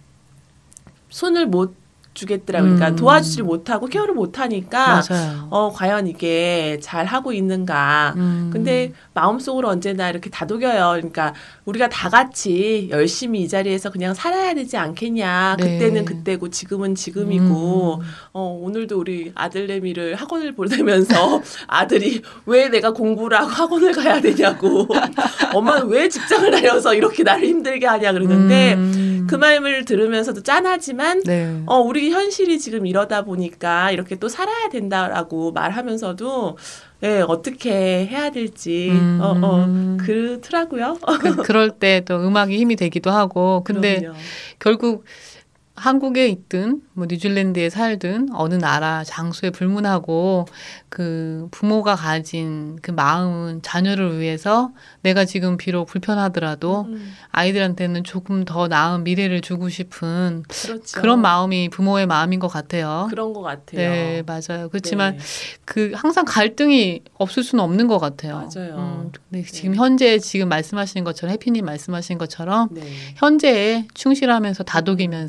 S9: 손을 못 주겠더라고요. 그러니까
S1: 음.
S9: 도와주지 못하고 케어를 못하니까
S1: 맞아요.
S9: 어, 과연 이게 잘 하고 있는가.
S1: 음.
S9: 근데 마음속으로 언제나 이렇게 다독여요. 그러니까 우리가 다 같이 열심히 이 자리에서 그냥 살아야 되지 않겠냐.
S1: 네.
S9: 그때는 그때고 지금은 지금이고
S1: 음.
S9: 어, 오늘도 우리 아들내미를 학원을 보내면서 아들이 왜 내가 공부를 하고 학원을 가야 되냐고 엄마는 왜 직장을 다녀서 이렇게 나를 힘들게 하냐 그러는데
S1: 음.
S9: 그 말을 들으면서도 짠하지만
S1: 네.
S9: 어, 우리 현실이 지금 이러다 보니까 이렇게 또 살아야 된다라고 말하면서도 예, 어떻게 해야 될지
S1: 음.
S9: 어, 어, 그렇더라고요.
S1: 그, 그럴 때 또 음악이 힘이 되기도 하고 근데
S9: 그럼요.
S1: 결국 한국에 있든 뭐 뉴질랜드에 살든 어느 나라 장소에 불문하고 그 부모가 가진 그 마음은 자녀를 위해서 내가 지금 비록 불편하더라도
S9: 음,
S1: 아이들한테는 조금 더 나은 미래를 주고 싶은
S9: 그렇죠.
S1: 그런 마음이 부모의 마음인 것 같아요.
S9: 그런 것 같아요.
S1: 네, 맞아요. 그렇지만
S9: 네.
S1: 그 항상 갈등이 없을 수는 없는 것 같아요.
S9: 맞아요.
S1: 음, 근데 지금
S9: 네.
S1: 현재 지금 말씀하신 것처럼 해피님 말씀하신 것처럼
S9: 네.
S1: 현재에 충실하면서 다독이면서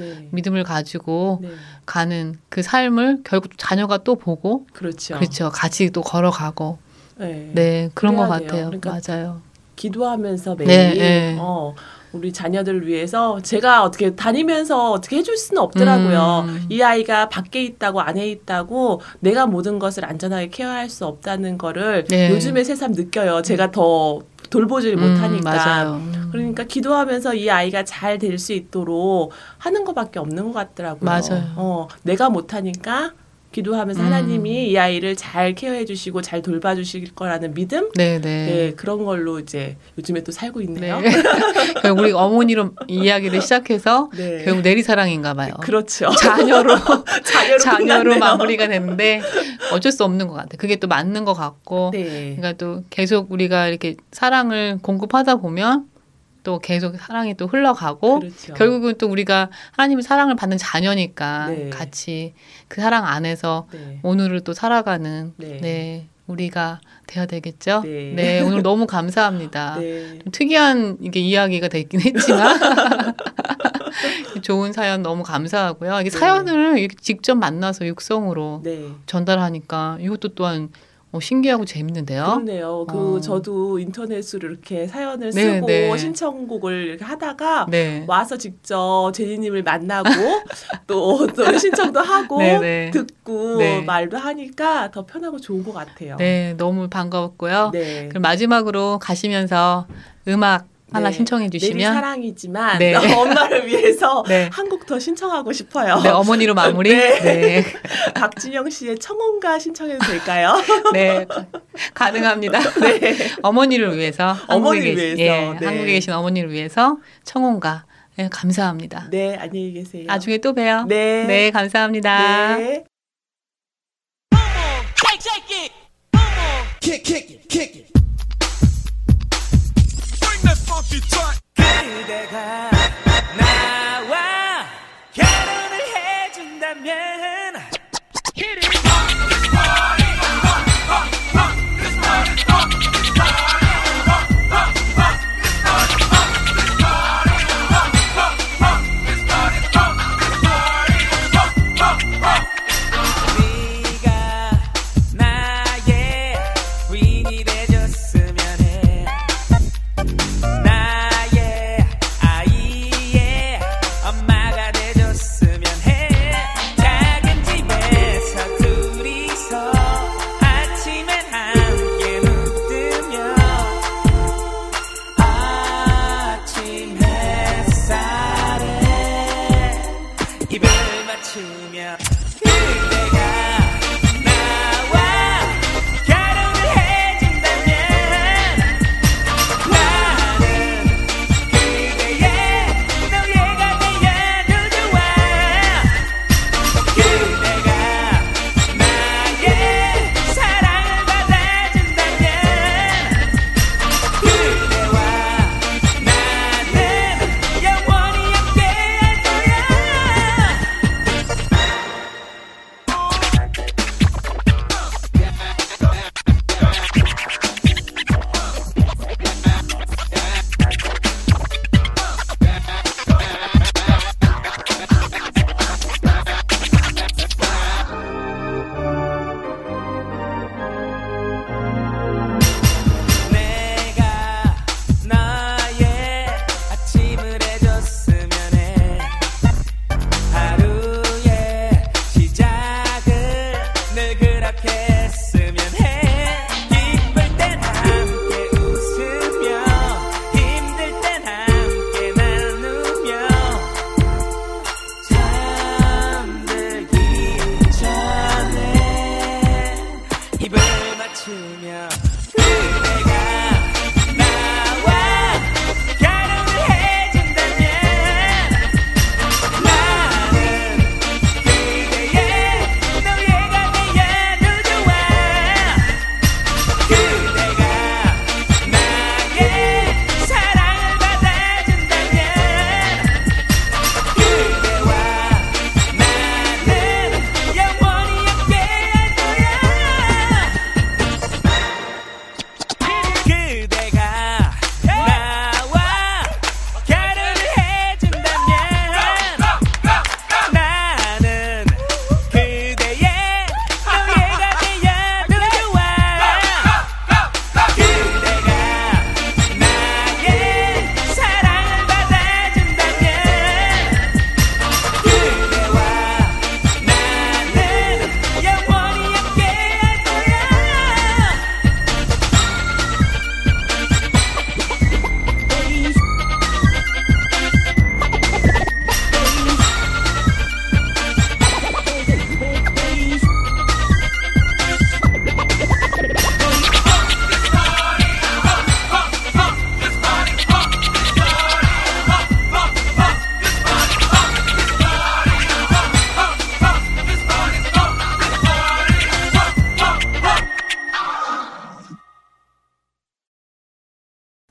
S9: 네.
S1: 믿음을 가지고
S9: 네.
S1: 가는 그 삶을 결국 자녀가 또 보고
S9: 그렇죠.
S1: 그렇죠. 같이 또 걸어가고
S9: 네,
S1: 네 그런 것
S9: 그래야 돼요.
S1: 같아요.
S9: 그러니까
S1: 맞아요.
S9: 기도하면서 매일
S1: 네, 네.
S9: 어, 우리 자녀들을 위해서 제가 어떻게 다니면서 어떻게 해줄 수는 없더라고요.
S1: 음.
S9: 이 아이가 밖에 있다고 안에 있다고 내가 모든 것을 안전하게 케어할 수 없다는 거를
S1: 네.
S9: 요즘에 새삼 느껴요. 제가 더 돌보지를
S1: 음,
S9: 못하니까.
S1: 맞아요. 음.
S9: 그러니까 기도하면서 이 아이가 잘 될 수 있도록 하는 것밖에 없는 것 같더라고요.
S1: 맞아요.
S9: 어, 내가 못하니까 기도하면서
S1: 음.
S9: 하나님이 이 아이를 잘 케어해 주시고 잘 돌봐 주실 거라는 믿음?
S1: 네,
S9: 네,
S1: 네.
S9: 그런 걸로 이제 요즘에 또 살고 있네요.
S1: 네. 결국 우리 어머니로 이야기를 시작해서
S9: 네.
S1: 결국 내리사랑인가 봐요.
S9: 그렇죠.
S1: 자녀로
S9: 자녀로,
S1: 자녀로
S9: 끝났네요.
S1: 마무리가 됐는데 어쩔 수 없는 것 같아요. 그게 또 맞는 것 같고
S9: 네.
S1: 그러니까 또 계속 우리가 이렇게 사랑을 공급하다 보면 또 계속 사랑이 또 흘러가고
S9: 그렇죠.
S1: 결국은 또 우리가 하나님의 사랑을 받는 자녀니까
S9: 네.
S1: 같이 그 사랑 안에서
S9: 네.
S1: 오늘을 또 살아가는
S9: 네.
S1: 네. 우리가 돼야 되겠죠.
S9: 네.
S1: 네, 오늘 너무 감사합니다.
S9: 네.
S1: 좀 특이한 이게 이야기가 됐긴 했지만 좋은 사연 너무 감사하고요. 이게
S9: 네.
S1: 사연을 이렇게 직접 만나서 육성으로
S9: 네.
S1: 전달하니까 이것도 또한 어, 신기하고 재밌는데요.
S9: 그러네요. 그
S1: 어.
S9: 저도 인터넷으로 이렇게 사연을
S1: 네,
S9: 쓰고
S1: 네.
S9: 신청곡을 이렇게 하다가
S1: 네.
S9: 와서 직접 제니님을 만나고 또, 또 신청도 하고
S1: 네, 네.
S9: 듣고
S1: 네.
S9: 말도 하니까 더 편하고 좋은 것 같아요.
S1: 네, 너무 반가웠고요.
S9: 네.
S1: 그럼 마지막으로 가시면서 음악 하나
S9: 네.
S1: 신청해
S9: 내리
S1: 주시면
S9: 사랑이지만
S1: 네.
S9: 엄마를 위해서
S1: 네.
S9: 한 곡 더 신청하고 싶어요.
S1: 네, 어머니로 마무리.
S9: 네.
S1: 네.
S9: 박진영 씨의 청혼가 신청해도 될까요?
S1: 네, 가능합니다.
S9: 네.
S1: 어머니를 위해서,
S9: 어머니를
S1: 한국에 계신,
S9: 위해서,
S1: 예,
S9: 네.
S1: 한국에 계신 어머니를 위해서 청혼가. 네, 감사합니다.
S9: 네, 안녕히 계세요.
S1: 나중에 또 봬요.
S9: 네.
S1: 네, 감사합니다.
S9: 네.
S4: Kick, kick it, kick it.
S2: 그대가 나와 결혼을 해준다면 네가 나의 부인이 돼줬으면 해. 나의 아이의 엄마가 돼줬으면 해. 작은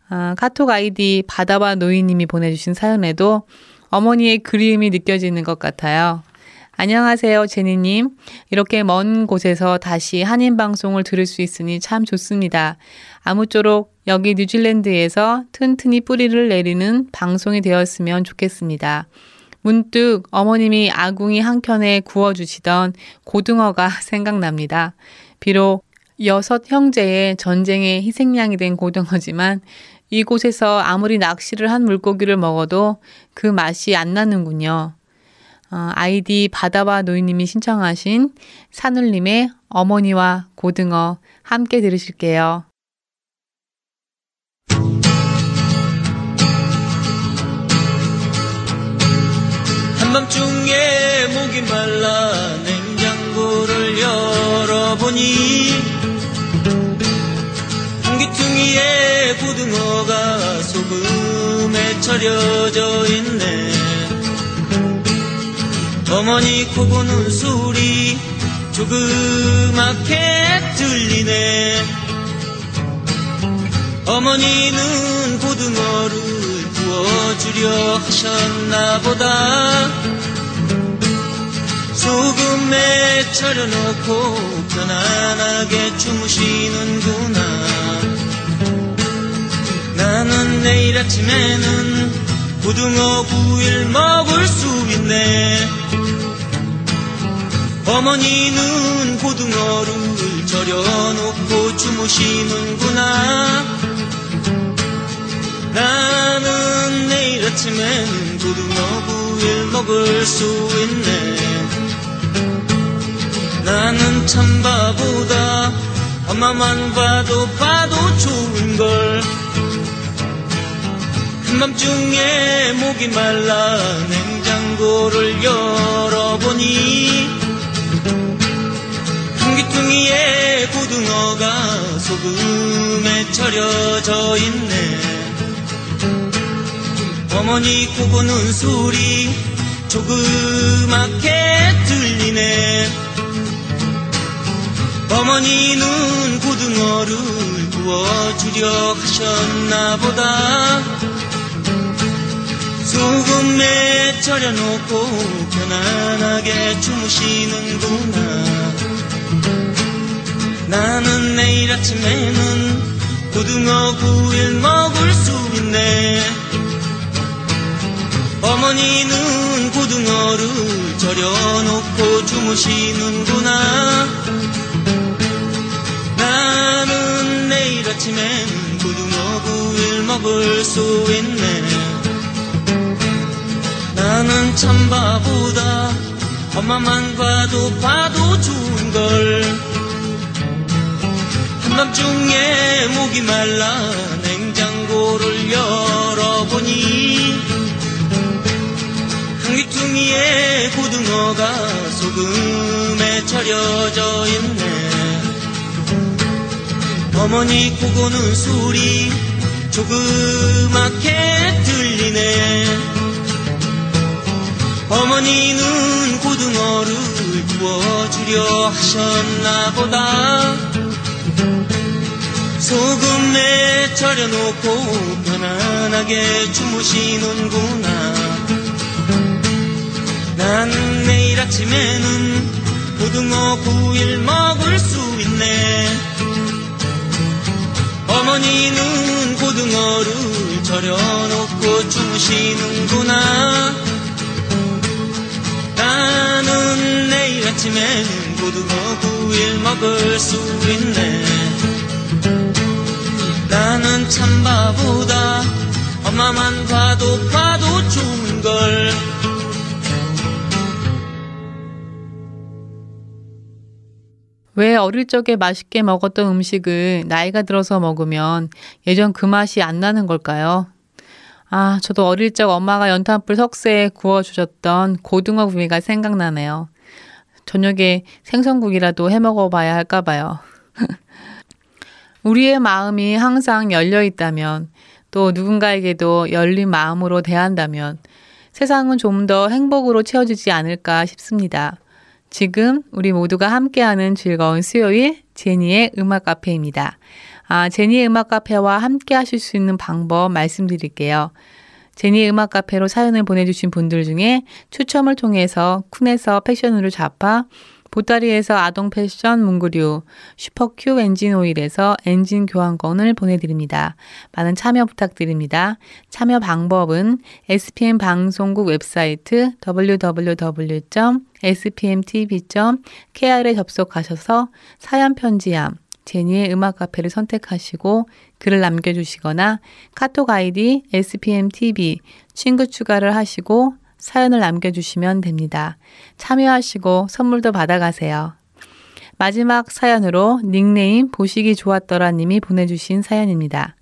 S1: 아, 카톡 아이디 바다와 노이님이 보내주신 사연에도 어머니의 그리움이 느껴지는 것 같아요. 안녕하세요, 제니님. 이렇게 먼 곳에서 다시 한인방송을 들을 수 있으니 참 좋습니다. 아무쪼록 여기 뉴질랜드에서 튼튼히 뿌리를 내리는 방송이 되었으면 좋겠습니다. 문득 어머님이 아궁이 한켠에 구워주시던 고등어가 생각납니다. 비록 여섯 형제의 전쟁의 희생양이 된 고등어지만 이곳에서 아무리 낚시를 한 물고기를 먹어도 그 맛이 안 나는군요. 어, 아이디 바다와 노이님이 신청하신 산울림의 어머니와 고등어 함께 들으실게요.
S10: 한밤중에 목이 말라 냉장고를 열어보니 한귀퉁이에 고등어가 소금에 절여져 있네. 어머니 코 고는 소리 조그맣게 들리네. 어머니는 고등어를 구워주려 하셨나보다. 소금에 절여놓고 편안하게 주무시는구나. 나는 내일 아침에는 고등어 구이를 먹을 수 있네. 어머니는 고등어를 절여놓고 주무시는구나. 나는 내일 아침에는 고등어 구이를 먹을 수 있네. 나는 참 바보다. 엄마만 봐도 봐도 좋은걸. 한밤중에 목이 말라 냉장고를 열어보니 한귀퉁이에 고등어가 소금에 절여져 있네. 어머니 코 고는 소리 조그맣게 들리네. 어머니는 고등어를 구워주려 하셨나보다. 소금에 절여놓고 편안하게 주무시는구나. 나는 내일 아침에는 고등어 구이를 먹을 수 있네. 어머니는 고등어를 절여놓고 주무시는구나. 나는 내일 아침엔 고등어 구이를 먹을 수 있네. 나는 참 바보다. 엄마만 봐도 봐도 좋은걸. 한밤중에 목이 말라 냉장고를 열어보니 한귀퉁이에 고등어가 소금에 절여져 있네. 어머니 코 고는 소리 조그맣게 들리네. 어머니는 고등어를 구워주려 하셨나보다. 소금에 절여놓고 편안하게 주무시는구나. 난 내일 아침에는 고등어 구이를 먹을 수 있네. 어머니는 고등어를 절여놓고 주무시는구나. 나는 내일 아침에는 고등어 구이를 먹을 수 있네. 나는 참 바보다. 엄마만 봐도 봐도 좋은걸.
S1: 왜 어릴 적에 맛있게 먹었던 음식을 나이가 들어서 먹으면 예전 그 맛이 안 나는 걸까요? 아, 저도 어릴 적 엄마가 연탄불 석쇠에 구워주셨던 고등어 구이가 생각나네요. 저녁에 생선국이라도 해먹어봐야 할까봐요. 우리의 마음이 항상 열려있다면, 또 누군가에게도 열린 마음으로 대한다면 세상은 좀 더 행복으로 채워지지 않을까 싶습니다. 지금 우리 모두가 함께하는 즐거운 수요일 제니의 음악 카페입니다. 아, 제니의 음악 카페와 함께 하실 수 있는 방법 말씀드릴게요. 제니의 음악 카페로 사연을 보내주신 분들 중에 추첨을 통해서 쿤에서 패션으로 잡아, 보따리에서 아동 패션 문구류, 슈퍼큐 엔진 오일에서 엔진 교환권을 보내드립니다. 많은 참여 부탁드립니다. 참여 방법은 에스피엠 방송국 웹사이트 더블유 더블유 더블유 점 에스피엠티비 점 케이알에 접속하셔서 사연 편지함, 제니의 음악 카페를 선택하시고 글을 남겨주시거나 카톡 아이디 에스피엠티비 친구 추가를 하시고 사연을 남겨주시면 됩니다. 참여하시고 선물도 받아가세요. 마지막 사연으로 닉네임 보시기 좋았더라 님이 보내주신 사연입니다.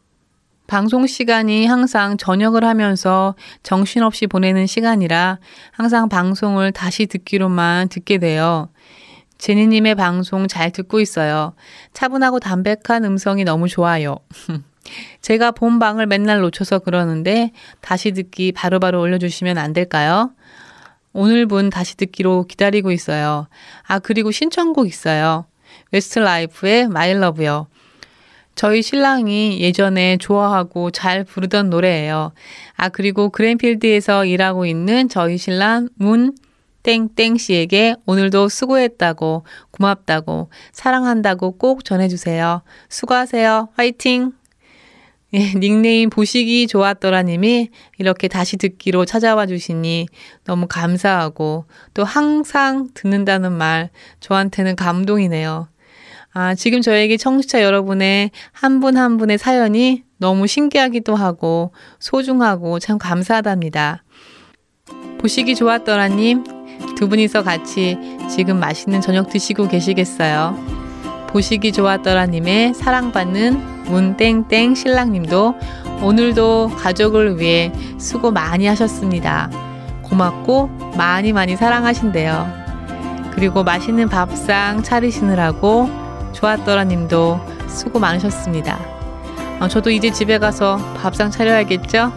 S1: 방송 시간이 항상 저녁을 하면서 정신없이 보내는 시간이라 항상 방송을 다시 듣기로만 듣게 돼요. 제니님의 방송 잘 듣고 있어요. 차분하고 담백한 음성이 너무 좋아요. 제가 본 방을 맨날 놓쳐서 그러는데 다시 듣기 바로바로 올려주시면 안 될까요? 오늘 분 다시 듣기로 기다리고 있어요. 아, 그리고 신청곡 있어요. 웨스트라이프의 My Love요. 저희 신랑이 예전에 좋아하고 잘 부르던 노래예요. 아, 그리고 그랜필드에서 일하고 있는 저희 신랑 문 땡땡 씨에게 오늘도 수고했다고, 고맙다고, 사랑한다고 꼭 전해주세요. 수고하세요. 화이팅! 예, 닉네임 보시기 좋았더라 님이 이렇게 다시 듣기로 찾아와 주시니 너무 감사하고 또 항상 듣는다는 말 저한테는 감동이네요. 아, 지금 저에게 청취자 여러분의 한 분 한 분의 사연이 너무 신기하기도 하고 소중하고 참 감사하답니다. 보시기 좋았더라 님, 두 분이서 같이 지금 맛있는 저녁 드시고 계시겠어요? 보시기 좋았더라 님의 사랑받는 문땡땡 신랑님도 오늘도 가족을 위해 수고 많이 하셨습니다. 고맙고 많이 많이 사랑하신대요. 그리고 맛있는 밥상 차리시느라고 좋았더라 님도 수고 많으셨습니다. 어, 저도 이제 집에 가서 밥상 차려야겠죠?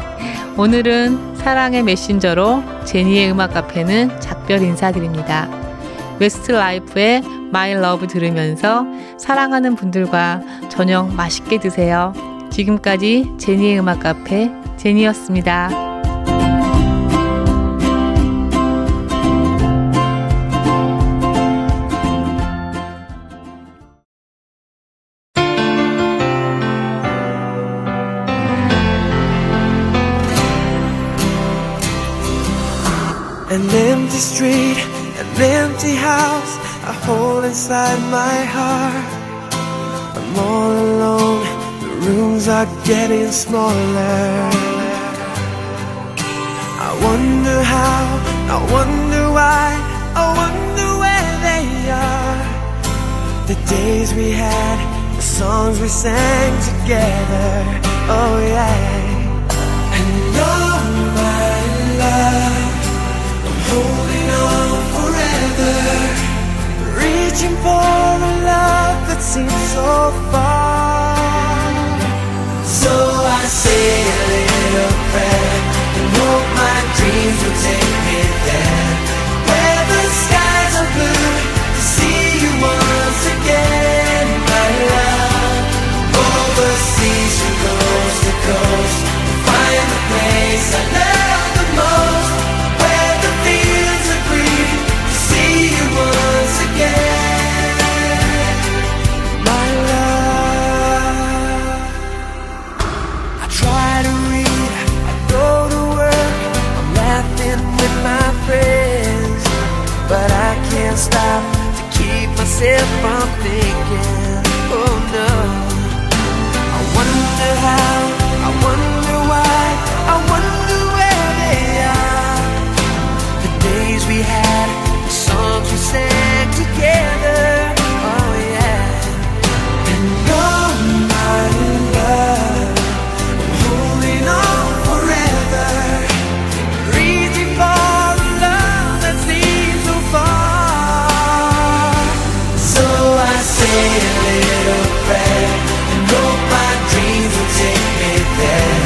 S1: 오늘은 사랑의 메신저로 제니의 음악 카페는 작별 인사드립니다. 웨스트라이프의 My Love 들으면서 사랑하는 분들과 저녁 맛있게 드세요. 지금까지 제니의 음악 카페 제니였습니다.
S11: An empty street, an empty house I hold inside my heart. I'm all alone, the rooms are getting smaller. I wonder how, I wonder why, I wonder where they are. The days we had, the songs we sang together. Oh yeah. And oh my love, holding on forever, reaching for a love that seems so far. So I say a little prayer and hope my dreams will take me there, where the skies are blue, to see you once again, my love. Overseas from coast to coast, find the place I love the most, where the fields are green, to see you once again, my love. I try to read, I go to work, I'm laughing with my friends, but I can't stop to keep myself from thinking, oh no. I wonder how, I wonder why, I wonder where they are. The days we had, the songs we sang together, oh yeah. And oh my love, I'm holding on forever, reaching for a love that seems so far. So I say a little prayer and hope my dreams will take me there,